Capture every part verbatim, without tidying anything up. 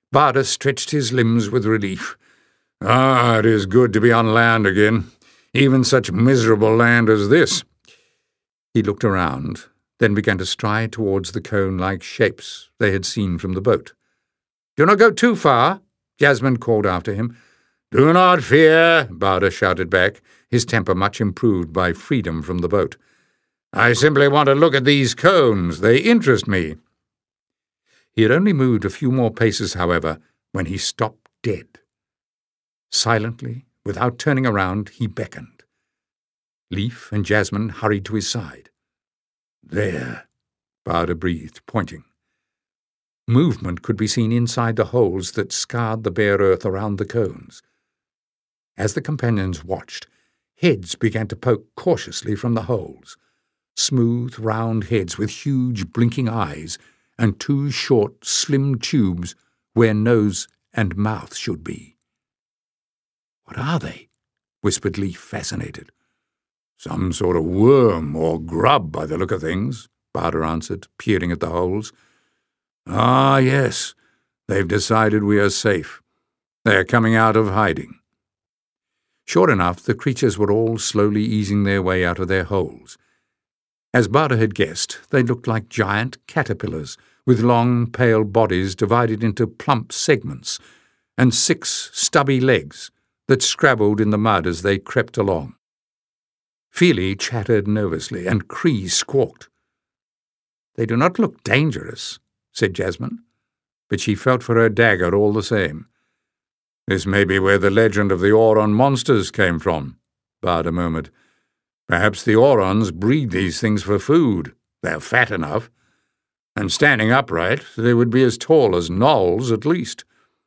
Barda stretched his limbs with relief. "Ah, it is good to be on land again, even such miserable land as this." He looked around, then began to stride towards the cone-like shapes they had seen from the boat. "Do not go too far," Jasmine called after him. "Do not fear," Barda shouted back, his temper much improved by freedom from the boat. "I simply want to look at these cones. They interest me." He had only moved a few more paces, however, when he stopped dead. Silently, without turning around, he beckoned. Leif and Jasmine hurried to his side. "There," Barda breathed, pointing. Movement could be seen inside the holes that scarred the bare earth around the cones. As the companions watched, heads began to poke cautiously from the holes. Smooth, round heads with huge, blinking eyes and two short, slim tubes where nose and mouth should be. "What are they?" whispered Leif, fascinated. "Some sort of worm or grub by the look of things," Barda answered, peering at the holes. "Ah, yes, they've decided we are safe. They are coming out of hiding." Sure enough, the creatures were all slowly easing their way out of their holes. As Barda had guessed, they looked like giant caterpillars, with long, pale bodies divided into plump segments, and six stubby legs that scrabbled in the mud as they crept along. Feely chattered nervously, and Cree squawked. "They do not look dangerous," said Jasmine, but she felt for her dagger all the same. "This may be where the legend of the Auron monsters came from," Barda murmured. "Perhaps the Aurons breed these things for food. They are fat enough. And standing upright, they would be as tall as gnolls at least."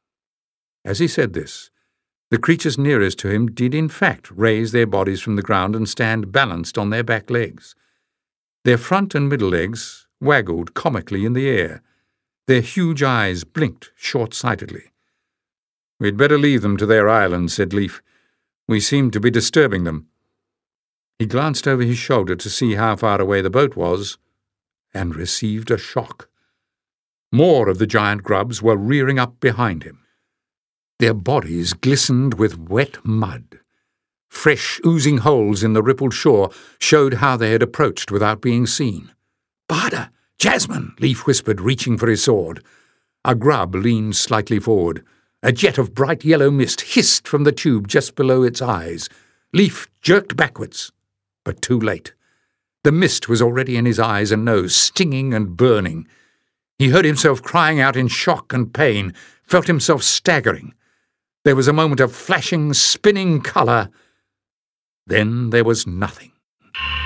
As he said this, the creatures nearest to him did in fact raise their bodies from the ground and stand balanced on their back legs. Their front and middle legs waggled comically in the air. Their huge eyes blinked short-sightedly. "We'd better leave them to their island," said Leif. "We seem to be disturbing them." He glanced over his shoulder to see how far away the boat was, and received a shock. More of the giant grubs were rearing up behind him. Their bodies glistened with wet mud. Fresh, oozing holes in the rippled shore showed how they had approached without being seen. "Barda! Jasmine!" Leif whispered, reaching for his sword. A grub leaned slightly forward. A jet of bright yellow mist hissed from the tube just below its eyes. Leif jerked backwards, but too late. The mist was already in his eyes and nose, stinging and burning. He heard himself crying out in shock and pain, felt himself staggering. There was a moment of flashing, spinning colour. Then there was nothing.